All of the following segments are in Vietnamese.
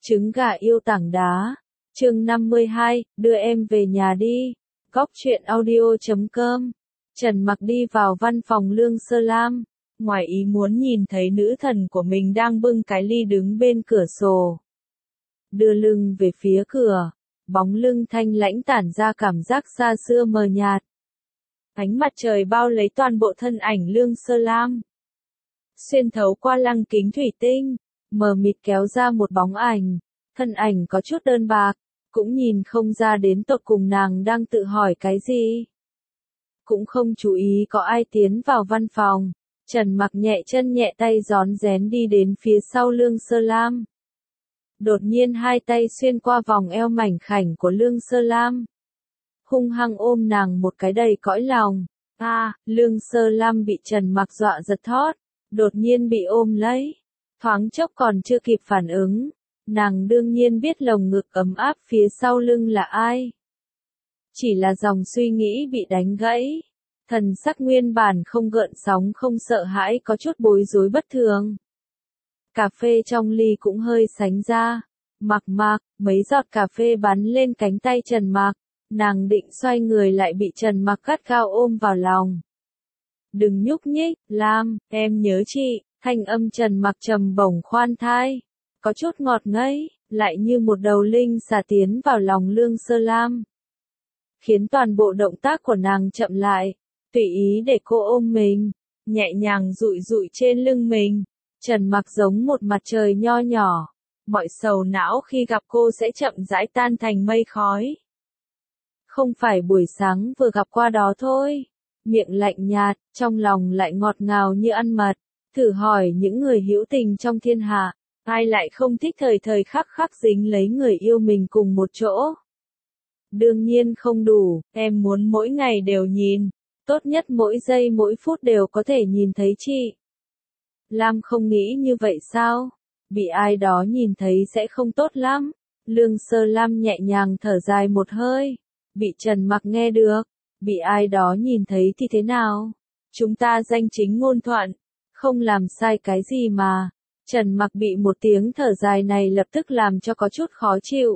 Trứng gà yêu tảng đá. Chương 52, đưa em về nhà đi. Góc truyện audio.com. Trần Mặc đi vào văn phòng Lương Sơ Lam, ngoài ý muốn nhìn thấy nữ thần của mình đang bưng cái ly đứng bên cửa sổ. Đưa lưng về phía cửa, bóng lưng thanh lãnh tản ra cảm giác xa xưa mờ nhạt. Ánh mặt trời bao lấy toàn bộ thân ảnh Lương Sơ Lam. Xuyên thấu qua lăng kính thủy tinh, mờ mịt kéo ra một bóng ảnh, thân ảnh có chút đơn bạc, cũng nhìn không ra đến tột cùng nàng đang tự hỏi cái gì. Cũng không chú ý có ai tiến vào văn phòng, Trần Mặc nhẹ chân nhẹ tay rón rén đi đến phía sau Lương Sơ Lam. Đột nhiên hai tay xuyên qua vòng eo mảnh khảnh của Lương Sơ Lam, hung hăng ôm nàng một cái đầy cõi lòng. Lương Sơ Lam bị Trần Mặc dọa giật thót, đột nhiên bị ôm lấy, thoáng chốc còn chưa kịp phản ứng, nàng đương nhiên biết lồng ngực ấm áp phía sau lưng là ai. Chỉ là dòng suy nghĩ bị đánh gãy, thần sắc nguyên bản không gợn sóng không sợ hãi có chút bối rối bất thường. Cà phê trong ly cũng hơi sánh ra, Mặc, mấy giọt cà phê bắn lên cánh tay Trần Mặc, nàng định xoay người lại bị Trần Mặc gắt gao ôm vào lòng. Đừng nhúc nhích, Lam, em nhớ chị. Thanh âm Trần Mặc trầm bổng khoan thai, có chút ngọt ngấy, lại như một đầu linh xà tiến vào lòng Lương Sơ Lam, khiến toàn bộ động tác của nàng chậm lại, tùy ý để cô ôm mình, nhẹ nhàng dụi dụi trên lưng mình. Trần Mặc giống một mặt trời nho nhỏ, mọi sầu não khi gặp cô sẽ chậm rãi tan thành mây khói. Không phải buổi sáng vừa gặp qua đó thôi. Miệng lạnh nhạt, trong lòng lại ngọt ngào như ăn mật. Thử hỏi những người hữu tình trong thiên hạ, ai lại không thích thời thời khắc khắc dính lấy người yêu mình cùng một chỗ. Đương nhiên không đủ, em muốn mỗi ngày đều nhìn, tốt nhất mỗi giây mỗi phút đều có thể nhìn thấy chị. Lam không nghĩ như vậy sao? Bị ai đó nhìn thấy sẽ không tốt lắm. Lương Sơ Lam nhẹ nhàng thở dài một hơi. Bị Trần Mặc nghe được, bị ai đó nhìn thấy thì thế nào? Chúng ta danh chính ngôn thuận, không làm sai cái gì mà. Trần Mặc bị một tiếng thở dài này lập tức làm cho có chút khó chịu.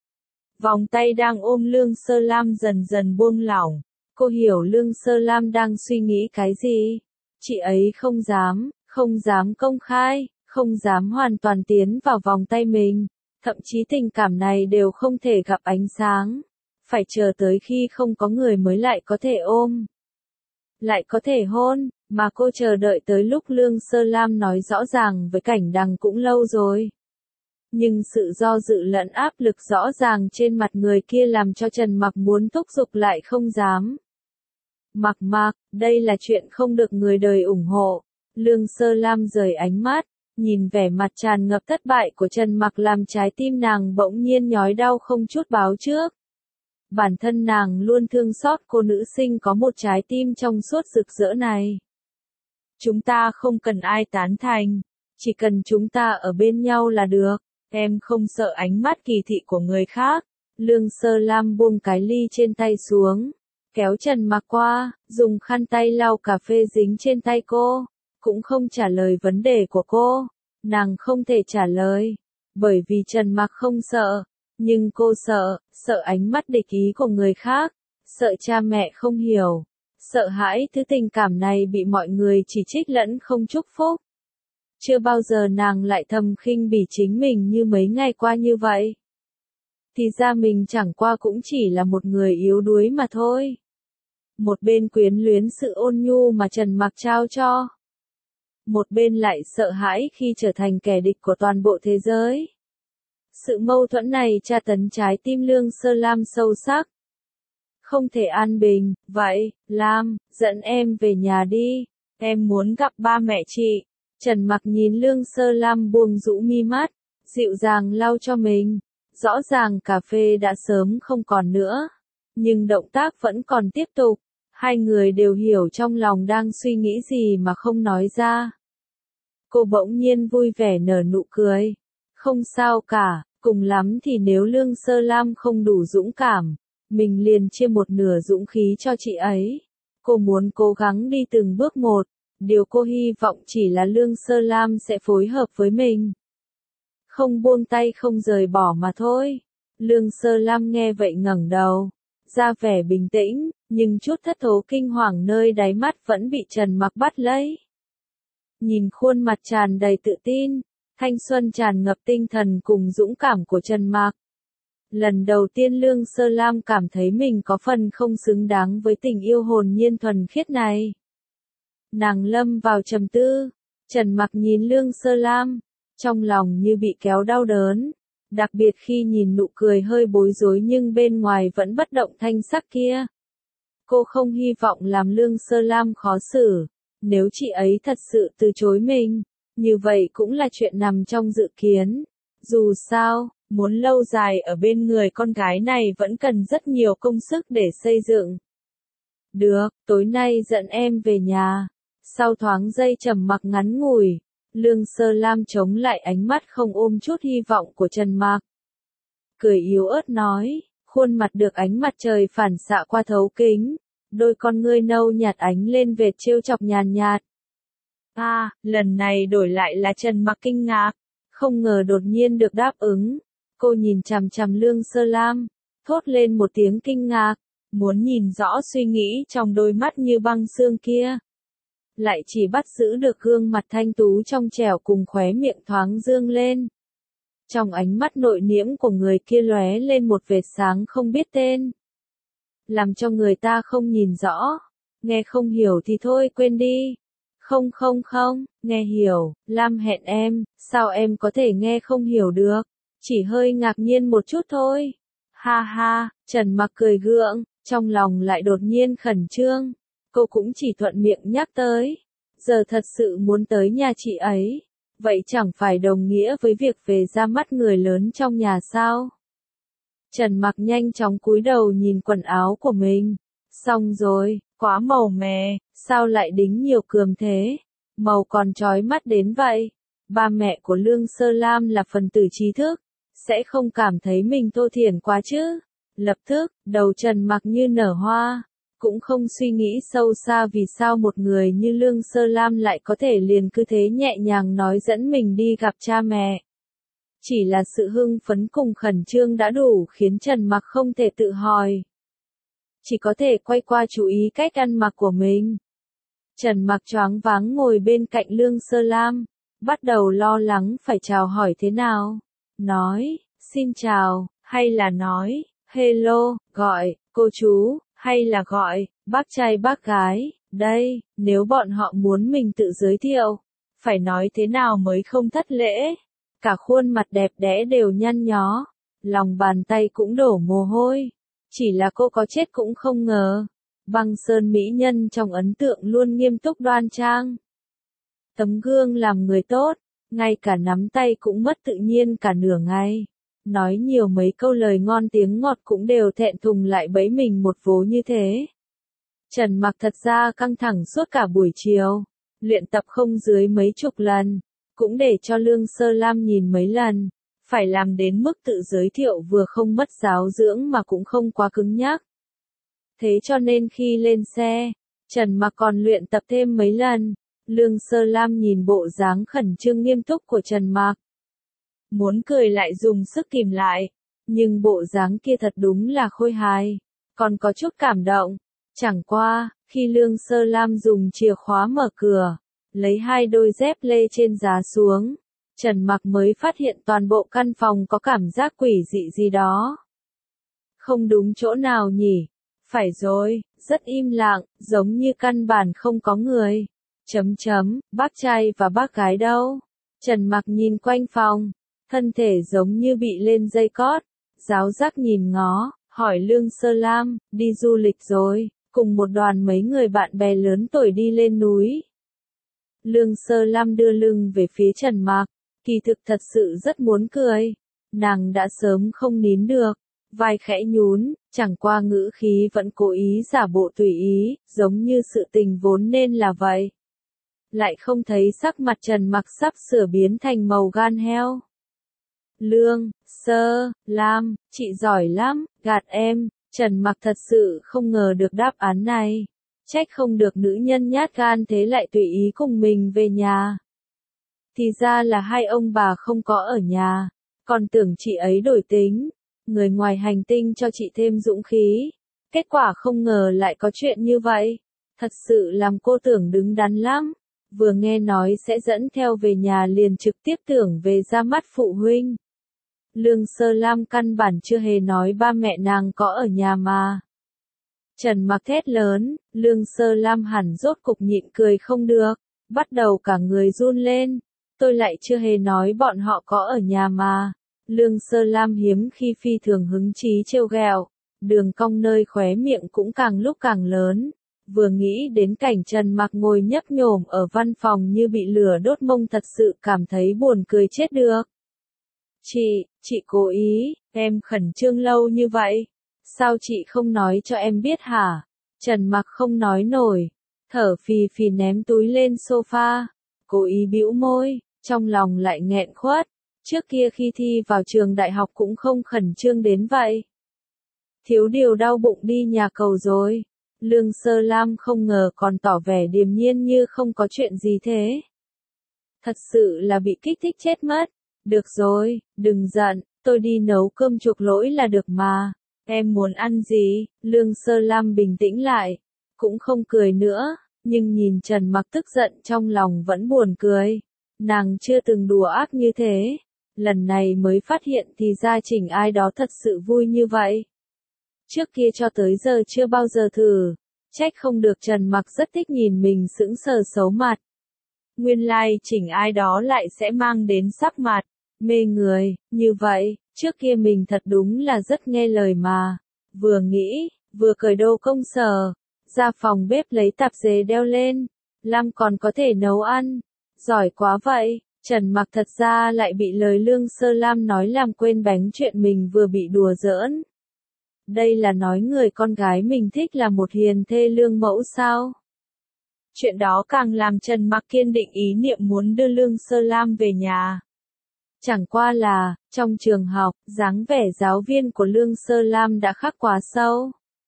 Vòng tay đang ôm Lương Sơ Lam dần dần buông lỏng. Cô hiểu Lương Sơ Lam đang suy nghĩ cái gì. Chị ấy không dám công khai, không dám hoàn toàn tiến vào vòng tay mình. Thậm chí tình cảm này đều không thể gặp ánh sáng. Phải chờ tới khi không có người mới lại có thể ôm, lại có thể hôn, mà cô chờ đợi tới lúc Lương Sơ Lam nói rõ ràng với Cảnh Đằng cũng lâu rồi. Nhưng sự do dự lẫn áp lực rõ ràng trên mặt người kia làm cho Trần Mặc muốn thúc giục lại không dám. Mặc, đây là chuyện không được người đời ủng hộ. Lương Sơ Lam rời ánh mắt, nhìn vẻ mặt tràn ngập thất bại của Trần Mặc làm trái tim nàng bỗng nhiên nhói đau không chút báo trước. Bản thân nàng luôn thương xót cô nữ sinh có một trái tim trong suốt rực rỡ này. Chúng ta không cần ai tán thành, chỉ cần chúng ta ở bên nhau là được, em không sợ ánh mắt kỳ thị của người khác. Lương Sơ Lam buông cái ly trên tay xuống, kéo Trần Mặc qua, dùng khăn tay lau cà phê dính trên tay cô, cũng không trả lời vấn đề của cô. Nàng không thể trả lời, bởi vì Trần Mặc không sợ. Nhưng cô sợ ánh mắt địch ý của người khác, sợ cha mẹ không hiểu, sợ hãi thứ tình cảm này bị mọi người chỉ trích lẫn không chúc phúc. Chưa bao giờ nàng lại thầm khinh bỉ chính mình như mấy ngày qua như vậy. Thì ra mình chẳng qua cũng chỉ là một người yếu đuối mà thôi. Một bên quyến luyến sự ôn nhu mà Trần Mặc trao cho, một bên lại sợ hãi khi trở thành kẻ địch của toàn bộ thế giới. Sự mâu thuẫn này tra tấn trái tim Lương Sơ Lam sâu sắc. Không thể an bình, vậy, Lam, dẫn em về nhà đi, em muốn gặp ba mẹ chị. Trần Mặc nhìn Lương Sơ Lam buông rũ mi mắt, dịu dàng lau cho mình. Rõ ràng cà phê đã sớm không còn nữa, nhưng động tác vẫn còn tiếp tục. Hai người đều hiểu trong lòng đang suy nghĩ gì mà không nói ra. Cô bỗng nhiên vui vẻ nở nụ cười. Không sao cả, cùng lắm thì nếu Lương Sơ Lam không đủ dũng cảm, mình liền chia một nửa dũng khí cho chị ấy. Cô muốn cố gắng đi từng bước một, điều cô hy vọng chỉ là Lương Sơ Lam sẽ phối hợp với mình. không buông tay không rời bỏ mà thôi. Lương Sơ Lam nghe vậy ngẩng đầu, ra vẻ bình tĩnh, nhưng chút thất thố kinh hoàng nơi đáy mắt vẫn bị Trần Mặc bắt lấy. Nhìn khuôn mặt tràn đầy tự tin, thanh xuân tràn ngập tinh thần cùng dũng cảm của Trần Mặc. Lần đầu tiên Lương Sơ Lam cảm thấy mình có phần không xứng đáng với tình yêu hồn nhiên thuần khiết này. Nàng lâm vào trầm tư, Trần Mặc nhìn Lương Sơ Lam, trong lòng như bị kéo đau đớn, đặc biệt khi nhìn nụ cười hơi bối rối nhưng bên ngoài vẫn bất động thanh sắc kia. Cô không hy vọng làm Lương Sơ Lam khó xử, nếu chị ấy thật sự từ chối mình, như vậy cũng là chuyện nằm trong dự kiến. Dù sao, muốn lâu dài ở bên người con gái này vẫn cần rất nhiều công sức để xây dựng. Được, tối nay dẫn em về nhà. Sau thoáng giây trầm mặc ngắn ngủi, Lương Sơ Lam chống lại ánh mắt không ôm chút hy vọng của Trần Mặc. Cười yếu ớt nói, khuôn mặt được ánh mặt trời phản xạ qua thấu kính, đôi con ngươi nâu nhạt ánh lên vệt trêu chọc nhàn nhạt. Lần này đổi lại là Trần Mặc kinh ngạc, không ngờ đột nhiên được đáp ứng. Cô nhìn chằm chằm Lương Sơ Lam, thốt lên một tiếng kinh ngạc, muốn nhìn rõ suy nghĩ trong đôi mắt như băng xương kia. Lại chỉ bắt giữ được gương mặt thanh tú trong trẻo cùng khóe miệng thoáng dương lên. Trong ánh mắt nội liễm của người kia lóe lên một vệt sáng không biết tên. Làm cho người ta không nhìn rõ. Nghe không hiểu thì thôi quên đi. Không, nghe hiểu, Lam hẹn em, sao em có thể nghe không hiểu được? Chỉ hơi ngạc nhiên một chút thôi. Ha ha, Trần Mặc cười gượng, trong lòng lại đột nhiên khẩn trương. Cô cũng chỉ thuận miệng nhắc tới. Giờ thật sự muốn tới nhà chị ấy. Vậy chẳng phải đồng nghĩa với việc về ra mắt người lớn trong nhà sao? Trần Mặc nhanh chóng cúi đầu nhìn quần áo của mình. Xong rồi, quá màu mè, sao lại đính nhiều cườm thế? Màu còn chói mắt đến vậy. Ba mẹ của Lương Sơ Lam là phần tử trí thức, sẽ không cảm thấy mình thô thiển quá chứ? Lập tức, đầu Trần Mặc như nở hoa. Cũng không suy nghĩ sâu xa vì sao một người như Lương Sơ Lam lại có thể liền cứ thế nhẹ nhàng nói dẫn mình đi gặp cha mẹ. Chỉ là sự hưng phấn cùng khẩn trương đã đủ khiến Trần Mặc không thể tự hỏi. Chỉ có thể quay qua chú ý cách ăn mặc của mình. Trần Mặc choáng váng ngồi bên cạnh Lương Sơ Lam, bắt đầu lo lắng phải chào hỏi thế nào. Nói, xin chào, hay là nói, hello, gọi, cô chú, hay là gọi, bác trai bác gái, đây, nếu bọn họ muốn mình tự giới thiệu, phải nói thế nào mới không thất lễ. Cả khuôn mặt đẹp đẽ đều nhăn nhó, lòng bàn tay cũng đổ mồ hôi. Chỉ là cô có chết cũng không ngờ. Băng Sơn mỹ nhân trong ấn tượng luôn nghiêm túc đoan trang. Tấm gương làm người tốt, ngay cả nắm tay cũng mất tự nhiên cả nửa ngày. Nói nhiều mấy câu lời ngon tiếng ngọt cũng đều thẹn thùng lại bẫy mình một vố như thế. Trần Mặc thật ra căng thẳng suốt cả buổi chiều, luyện tập không dưới mấy chục lần, cũng để cho Lương Sơ Lam nhìn mấy lần, phải làm đến mức tự giới thiệu vừa không mất giáo dưỡng mà cũng không quá cứng nhắc. Thế cho nên khi lên xe, Trần Mặc còn luyện tập thêm mấy lần. Lương Sơ Lam nhìn bộ dáng khẩn trương nghiêm túc của Trần Mặc, muốn cười lại dùng sức kìm lại, nhưng bộ dáng kia thật đúng là khôi hài, còn có chút cảm động. Chẳng qua, khi Lương Sơ Lam dùng chìa khóa mở cửa, lấy hai đôi dép lê trên giá xuống, Trần Mặc mới phát hiện toàn bộ căn phòng có cảm giác quỷ dị gì đó. Không đúng chỗ nào nhỉ? Phải rồi, rất im lặng, giống như căn bản không có người. Bác trai và bác gái đâu? Trần Mặc nhìn quanh phòng, thân thể giống như bị lên dây cót, giáo giác nhìn ngó, hỏi Lương Sơ Lam, đi du lịch rồi, cùng một đoàn mấy người bạn bè lớn tuổi đi lên núi. Lương Sơ Lam đưa lưng về phía Trần Mặc, kỳ thực thật sự rất muốn cười, nàng đã sớm không nín được, vai khẽ nhún, chẳng qua ngữ khí vẫn cố ý giả bộ tùy ý, giống như sự tình vốn nên là vậy. Lại không thấy sắc mặt Trần Mặc sắp sửa biến thành màu gan heo. Lương Sơ Lam, chị giỏi lắm, gạt em. Trần Mặc thật sự không ngờ được đáp án này. Trách không được nữ nhân nhát gan thế lại tùy ý cùng mình về nhà. Thì ra là hai ông bà không có ở nhà, còn tưởng chị ấy đổi tính, người ngoài hành tinh cho chị thêm dũng khí. Kết quả không ngờ lại có chuyện như vậy. Thật sự làm cô tưởng đứng đắn lắm. Vừa nghe nói sẽ dẫn theo về nhà liền trực tiếp tưởng về ra mắt phụ huynh. Lương Sơ Lam căn bản chưa hề nói ba mẹ nàng có ở nhà mà. Trần Mặc thét lớn, Lương Sơ Lam hẳn rốt cục nhịn cười không được, bắt đầu cả người run lên. Tôi lại chưa hề nói bọn họ có ở nhà mà. Lương Sơ Lam hiếm khi phi thường hứng chí trêu ghẹo, đường cong nơi khóe miệng cũng càng lúc càng lớn. Vừa nghĩ đến cảnh Trần Mặc ngồi nhấp nhổm ở văn phòng như bị lửa đốt mông thật sự cảm thấy buồn cười chết được. Chị cố ý, em khẩn trương lâu như vậy. Sao chị không nói cho em biết hả? Trần Mặc không nói nổi, thở phì phì ném túi lên sofa, cố ý bĩu môi, trong lòng lại nghẹn khuất. Trước kia khi thi vào trường đại học cũng không khẩn trương đến vậy. Thiếu điều đau bụng đi nhà cầu rồi. Lương Sơ Lam không ngờ còn tỏ vẻ điềm nhiên như không có chuyện gì thế. Thật sự là bị kích thích chết mất. Được rồi, đừng giận, tôi đi nấu cơm chuộc lỗi là được mà. Em muốn ăn gì? Lương Sơ Lam bình tĩnh lại, cũng không cười nữa, nhưng nhìn Trần Mặc tức giận trong lòng vẫn buồn cười. Nàng chưa từng đùa ác như thế, lần này mới phát hiện thì gia trình ai đó thật sự vui như vậy. Trước kia cho tới giờ chưa bao giờ thử, trách không được Trần Mặc rất thích nhìn mình sững sờ xấu mặt. Nguyên lai chỉnh ai đó lại sẽ mang đến sắc mặt mê người, như vậy, trước kia mình thật đúng là rất nghe lời mà. Vừa nghĩ, vừa cởi đồ công sở, ra phòng bếp lấy tạp dề đeo lên. Lam còn có thể nấu ăn, giỏi quá vậy. Trần Mặc thật ra lại bị lời Lương Sơ Lam nói làm quên bánh chuyện mình vừa bị đùa giỡn. Đây là nói người con gái mình thích là một hiền thê lương mẫu sao? Chuyện đó càng làm Trần Mặc kiên định ý niệm muốn đưa Lương Sơ Lam về nhà. Chẳng qua là, trong trường học, dáng vẻ giáo viên của Lương Sơ Lam đã khắc quá sâu.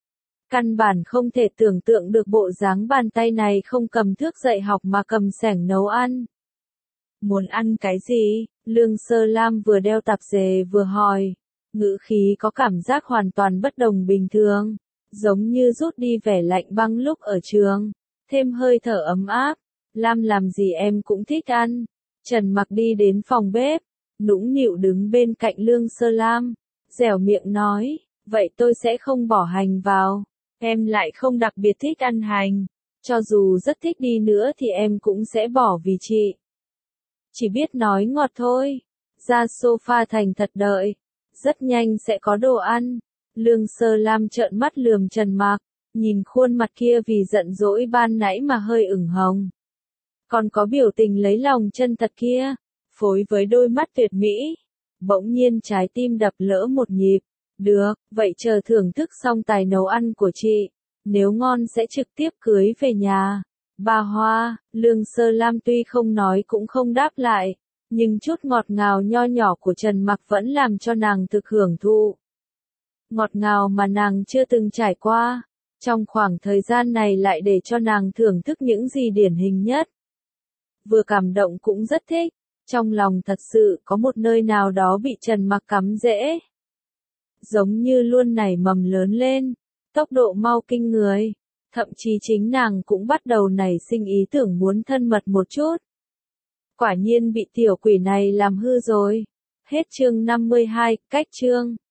Căn bản không thể tưởng tượng được bộ dáng bàn tay này không cầm thước dạy học mà cầm xẻng nấu ăn. Muốn ăn cái gì? Lương Sơ Lam vừa đeo tạp dề vừa hỏi. Ngữ khí có cảm giác hoàn toàn bất đồng bình thường, giống như rút đi vẻ lạnh băng lúc ở trường, thêm hơi thở ấm áp. Lam làm gì em cũng thích ăn. Trần Mặc đi đến phòng bếp, nũng nịu đứng bên cạnh Lương Sơ Lam, dẻo miệng nói, vậy tôi sẽ không bỏ hành vào. Em lại không đặc biệt thích ăn hành, cho dù rất thích đi nữa thì em cũng sẽ bỏ vì chị. Chỉ biết nói ngọt thôi. Ra sofa thành thật đợi, rất nhanh sẽ có đồ ăn. Lương Sơ Lam trợn mắt lườm Trần Mặc, nhìn khuôn mặt kia vì giận dỗi ban nãy mà hơi ửng hồng. Còn có biểu tình lấy lòng chân thật kia, phối với đôi mắt tuyệt mỹ. Bỗng nhiên trái tim đập lỡ một nhịp. Được, vậy chờ thưởng thức xong tài nấu ăn của chị. Nếu ngon sẽ trực tiếp cưới về nhà. Bà Hoa, Lương Sơ Lam tuy không nói cũng không đáp lại. Nhưng chút ngọt ngào nho nhỏ của Trần Mặc vẫn làm cho nàng thực hưởng thụ. Ngọt ngào mà nàng chưa từng trải qua. Trong khoảng thời gian này lại để cho nàng thưởng thức những gì điển hình nhất. Vừa cảm động cũng rất thích. Trong lòng thật sự có một nơi nào đó bị Trần Mặc cắm rễ. Giống như luôn nảy mầm lớn lên. Tốc độ mau kinh người. Thậm chí chính nàng cũng bắt đầu nảy sinh ý tưởng muốn thân mật một chút. Quả nhiên bị tiểu quỷ này làm hư rồi. Hết chương 52, cách chương.